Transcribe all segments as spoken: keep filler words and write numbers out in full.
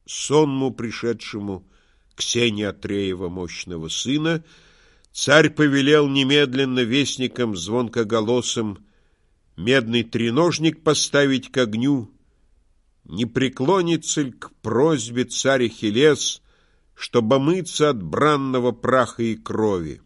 сонму пришедшему к сене Атреева мощного сына, царь повелел немедленно вестникам звонкоголосым медный треножник поставить к огню. Не преклонится ль к просьбе царь Ахиллес, чтобы омыться от бранного праха и крови?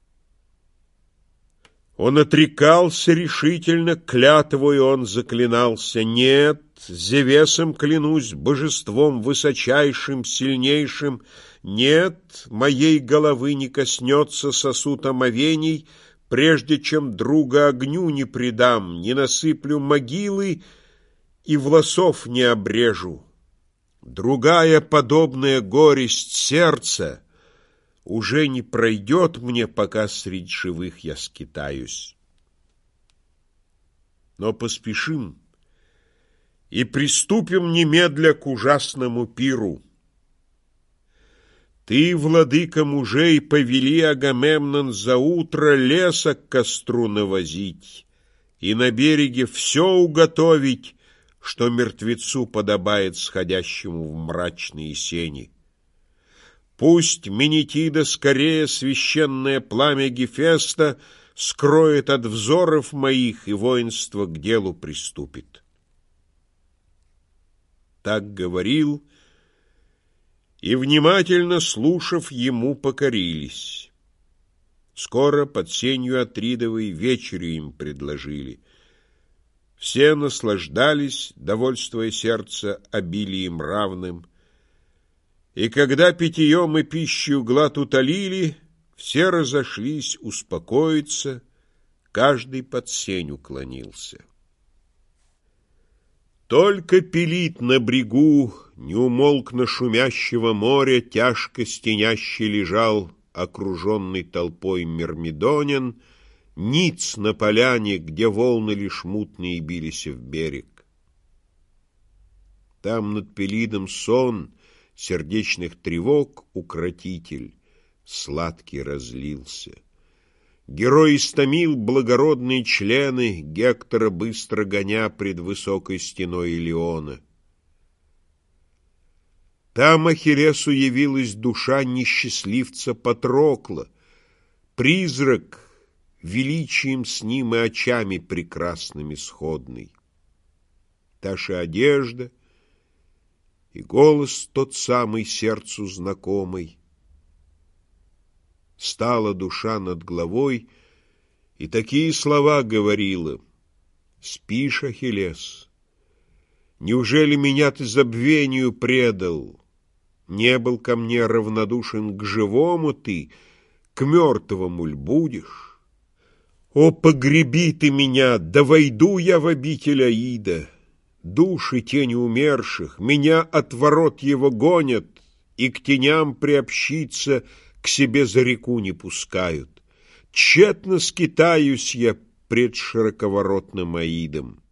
Он отрекался решительно, клятвой он заклинался: нет, Зевесом клянусь, божеством высочайшим, сильнейшим, нет, моей головы не коснется сосуд омовений, прежде чем друга огню не предам, не насыплю могилы и волосов не обрежу. Другая подобная горесть сердца уже не пройдет мне, пока средь живых я скитаюсь. Но поспешим и приступим немедля к ужасному пиру. Ты, владыка мужей, повели, Агамемнон, за утро леса к костру навозить и на береге все уготовить, что мертвецу подобает сходящему в мрачные сени. Пусть Менетида скорее священное пламя Гефеста скроет от взоров моих, и воинство к делу приступит. Так говорил, и, внимательно слушав, ему покорились. Скоро под сенью Атридовой вечерю им предложили. Все наслаждались, довольствуя сердце обилием равным, и когда питьем и пищей глад утолили, все разошлись успокоиться, каждый под сень уклонился. Только Пелит на брегу неумолкно шумящего моря тяжко стеняще лежал, окруженный толпой мирмидонин, ниц на поляне, где волны лишь мутные бились в берег. Там над Пелидом сон сердечных тревог укротитель сладкий разлился. Герой истомил благородные члены, Гектора быстро гоня пред высокой стеной Илиона. Там Ахиллесу явилась душа несчастливца Патрокла, призрак, величием с ним и очами прекрасными сходный. Та же одежда и голос тот самый сердцу знакомый. Стала душа над головой, и такие слова говорила: «Спишь, Ахиллес? Неужели меня ты забвению предал? Не был ко мне равнодушен к живому ты, к мертвому ль будешь? О, погреби ты меня, да войду я в обитель Аида! Души тени умерших меня от ворот его гонят, и к теням приобщиться к себе за реку не пускают. Тщетно скитаюсь я пред широковоротным Аидом.